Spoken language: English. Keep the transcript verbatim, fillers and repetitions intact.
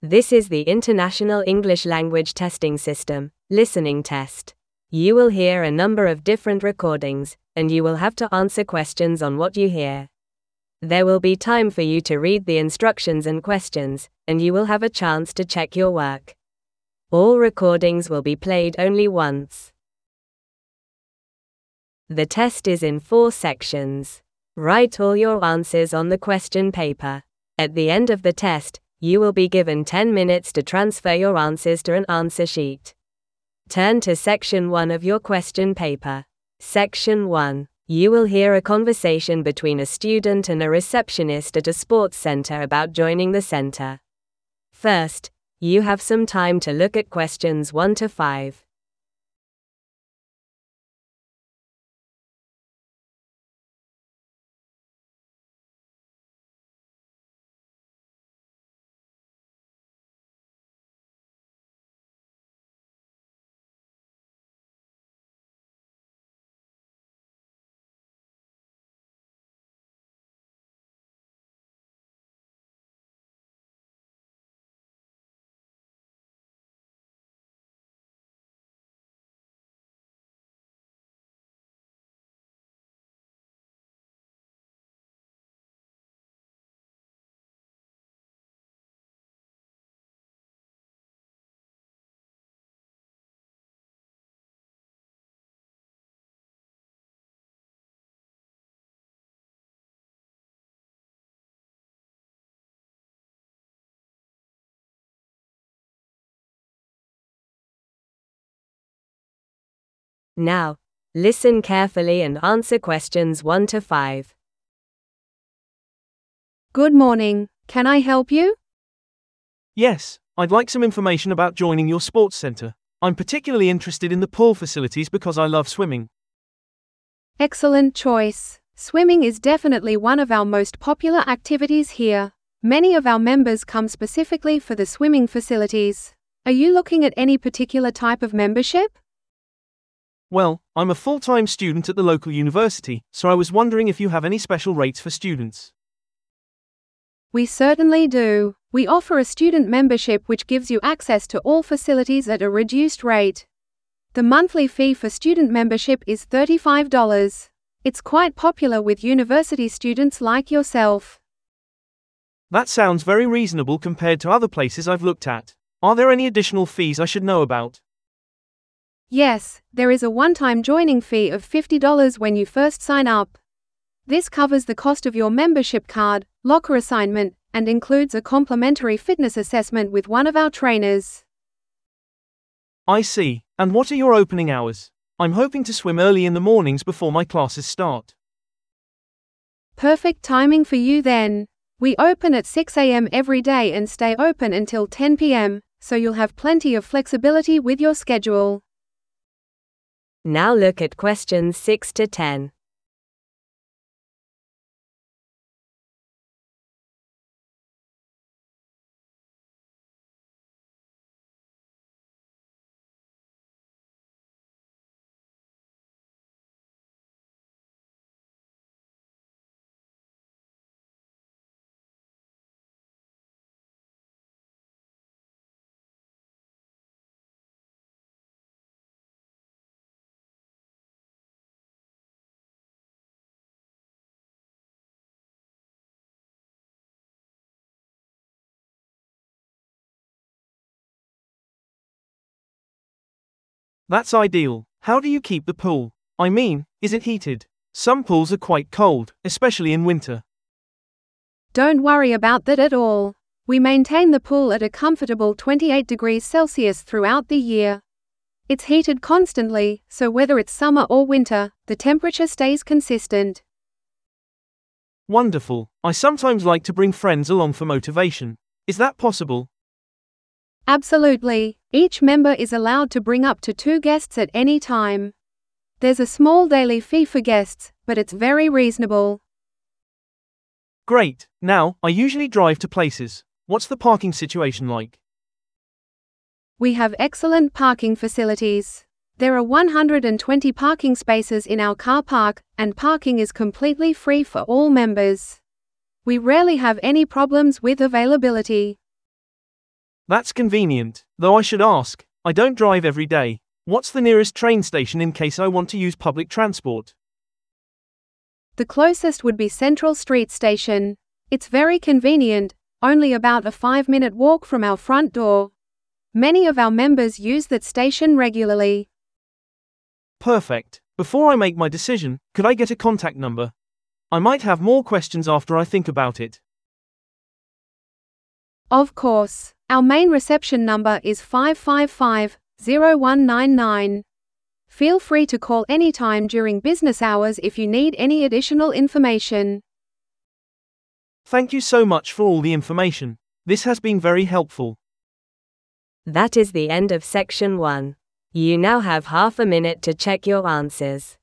This is the International English Language Testing System, listening test. You will hear a number of different recordings, and you will have to answer questions on what you hear. There will be time for you to read the instructions and questions, and you will have a chance to check your work. All recordings will be played only once. The test is in four sections. Write all your answers on the question paper. At the end of the test, you will be given ten minutes to transfer your answers to an answer sheet. Turn to section one of your question paper. Section one. You will hear a conversation between a student and a receptionist at a sports center about joining the center. First, you have some time to look at questions one to five. Now, listen carefully and answer questions one to five. Good morning. Can I help you? Yes, I'd like some information about joining your sports center. I'm particularly interested in the pool facilities because I love swimming. Excellent choice. Swimming is definitely one of our most popular activities here. Many of our members come specifically for the swimming facilities. Are you looking at any particular type of membership? Well, I'm a full-time student at the local university, so I was wondering if you have any special rates for students. We certainly do. We offer a student membership which gives you access to all facilities at a reduced rate. The monthly fee for student membership is thirty-five dollars. It's quite popular with university students like yourself. That sounds very reasonable compared to other places I've looked at. Are there any additional fees I should know about? Yes, there is a one-time joining fee of fifty dollars when you first sign up. This covers the cost of your membership card, locker assignment, and includes a complimentary fitness assessment with one of our trainers. I see. And what are your opening hours? I'm hoping to swim early in the mornings before my classes start. Perfect timing for you then. We open at six a m every day and stay open until ten p m, so you'll have plenty of flexibility with your schedule. Now look at questions six to ten. That's ideal. How do you keep the pool? I mean, is it heated? Some pools are quite cold, especially in winter. Don't worry about that at all. We maintain the pool at a comfortable twenty-eight degrees Celsius throughout the year. It's heated constantly, so whether it's summer or winter, the temperature stays consistent. Wonderful. I sometimes like to bring friends along for motivation. Is that possible? Absolutely. Each member is allowed to bring up to two guests at any time. There's a small daily fee for guests, but it's very reasonable. Great. Now, I usually drive to places. What's the parking situation like? We have excellent parking facilities. There are one hundred twenty parking spaces in our car park, and parking is completely free for all members. We rarely have any problems with availability. That's convenient, though I should ask, I don't drive every day. What's the nearest train station in case I want to use public transport? The closest would be Central Street Station. It's very convenient, only about a five-minute walk from our front door. Many of our members use that station regularly. Perfect. Before I make my decision, could I get a contact number? I might have more questions after I think about it. Of course. Our main reception number is five five five, zero one nine nine. Feel free to call anytime during business hours if you need any additional information. Thank you so much for all the information. This has been very helpful. That is the end of section one. You now have half a minute to check your answers.